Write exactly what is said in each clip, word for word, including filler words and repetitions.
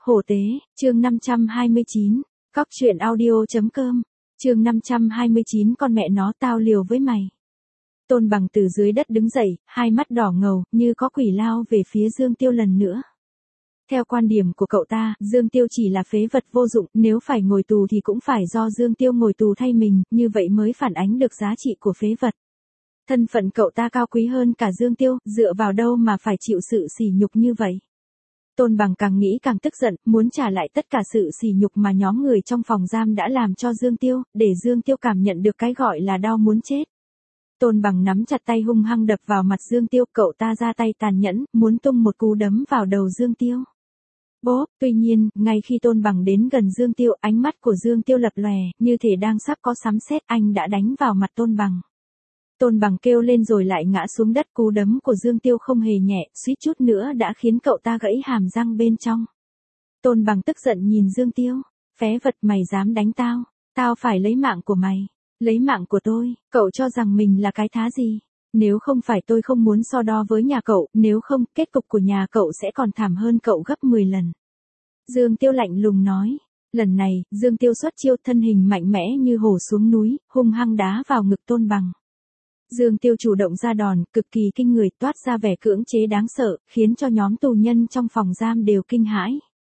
Hổ tế, chương năm trăm hai mươi chín, cóc truyện audio.com, chương năm trăm hai mươi chín con mẹ nó tao liều với mày. Tôn Bằng từ dưới đất đứng dậy, hai mắt đỏ ngầu, như có quỷ lao về phía Dương Tiêu lần nữa. Theo quan điểm của cậu ta, Dương Tiêu chỉ là phế vật vô dụng, nếu phải ngồi tù thì cũng phải do Dương Tiêu ngồi tù thay mình, như vậy mới phản ánh được giá trị của phế vật. Thân phận cậu ta cao quý hơn cả Dương Tiêu, dựa vào đâu mà phải chịu sự sỉ nhục như vậy. Tôn Bằng càng nghĩ càng tức giận, muốn trả lại tất cả sự sỉ nhục mà nhóm người trong phòng giam đã làm cho Dương Tiêu, để Dương Tiêu cảm nhận được cái gọi là đau muốn chết. Tôn Bằng nắm chặt tay hung hăng đập vào mặt Dương Tiêu, cậu ta ra tay tàn nhẫn, muốn tung một cú đấm vào đầu Dương Tiêu. Bốp, tuy nhiên, ngay khi Tôn Bằng đến gần Dương Tiêu, ánh mắt của Dương Tiêu lập lòe, như thể đang sắp có sấm sét, anh đã đánh vào mặt Tôn Bằng. Tôn Bằng kêu lên rồi lại ngã xuống đất, cú đấm của Dương Tiêu không hề nhẹ, suýt chút nữa đã khiến cậu ta gãy hàm răng bên trong. Tôn Bằng tức giận nhìn Dương Tiêu, phế vật, mày dám đánh tao, tao phải lấy mạng của mày, lấy mạng của tôi, cậu cho rằng mình là cái thá gì? Nếu không phải tôi không muốn so đo với nhà cậu, nếu không, kết cục của nhà cậu sẽ còn thảm hơn cậu gấp mười lần. Dương Tiêu lạnh lùng nói. Lần này, Dương Tiêu xuất chiêu, thân hình mạnh mẽ như hổ xuống núi, hung hăng đá vào ngực Tôn Bằng. Dương Tiêu chủ động ra đòn, cực kỳ kinh người, toát ra vẻ cưỡng chế đáng sợ, khiến cho nhóm tù nhân trong phòng giam đều kinh hãi.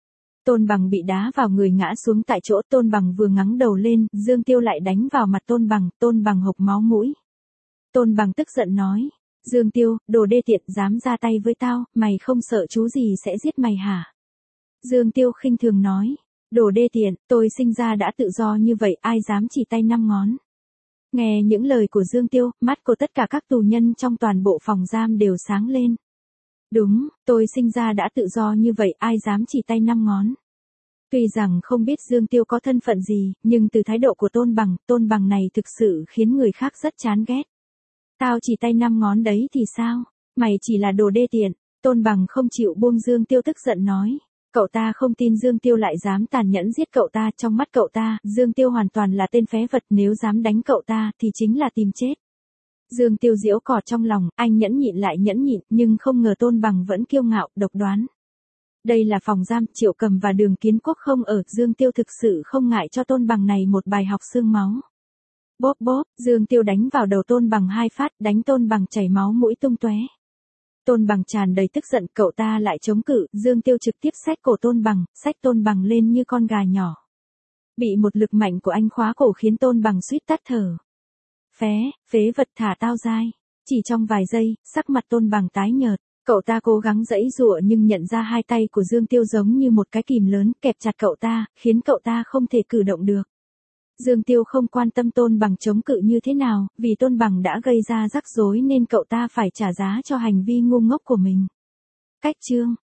Tôn Bằng bị đá vào người ngã xuống tại chỗ, Tôn Bằng vừa ngẩng đầu lên, Dương Tiêu lại đánh vào mặt Tôn Bằng, Tôn Bằng hộc máu mũi. Tôn Bằng tức giận nói, Dương Tiêu, đồ đê tiện, dám ra tay với tao, mày không sợ chú gì sẽ giết mày hả? Dương Tiêu khinh thường nói, đồ đê tiện, tôi sinh ra đã tự do như vậy, ai dám chỉ tay năm ngón. Nghe những lời của Dương Tiêu, mắt của tất cả các tù nhân trong toàn bộ phòng giam đều sáng lên. Đúng, tôi sinh ra đã tự do như vậy, ai dám chỉ tay năm ngón. Tuy rằng không biết Dương Tiêu có thân phận gì, nhưng từ thái độ của Tôn Bằng, Tôn Bằng này thực sự khiến người khác rất chán ghét. Tao chỉ tay năm ngón đấy thì sao? Mày chỉ là đồ đê tiện. Tôn Bằng không chịu buông Dương Tiêu, tức giận nói. Cậu ta không tin Dương Tiêu lại dám tàn nhẫn giết cậu ta, trong mắt cậu ta, Dương Tiêu hoàn toàn là tên phế vật, nếu dám đánh cậu ta thì chính là tìm chết. Dương Tiêu giễu cỏ trong lòng, anh nhẫn nhịn lại nhẫn nhịn, nhưng không ngờ Tôn Bằng vẫn kiêu ngạo, độc đoán. Đây là phòng giam, Triệu Cầm và Đường Kiến Quốc không ở, Dương Tiêu thực sự không ngại cho Tôn Bằng này một bài học xương máu. Bóp bóp, Dương Tiêu đánh vào đầu Tôn Bằng hai phát, đánh Tôn Bằng chảy máu mũi tung tóe. Tôn Bằng tràn đầy tức giận, cậu ta lại chống cự, Dương Tiêu trực tiếp xách cổ Tôn Bằng, xách Tôn Bằng lên như con gà nhỏ. Bị một lực mạnh của anh khóa cổ khiến Tôn Bằng suýt tắt thở. Phế, phế vật, thả tao dai. Chỉ trong vài giây, sắc mặt Tôn Bằng tái nhợt, cậu ta cố gắng giãy giụa nhưng nhận ra hai tay của Dương Tiêu giống như một cái kìm lớn kẹp chặt cậu ta, khiến cậu ta không thể cử động được. Dương Tiêu không quan tâm Tôn Bằng chống cự như thế nào, vì Tôn Bằng đã gây ra rắc rối nên cậu ta phải trả giá cho hành vi ngu ngốc của mình. Cách chương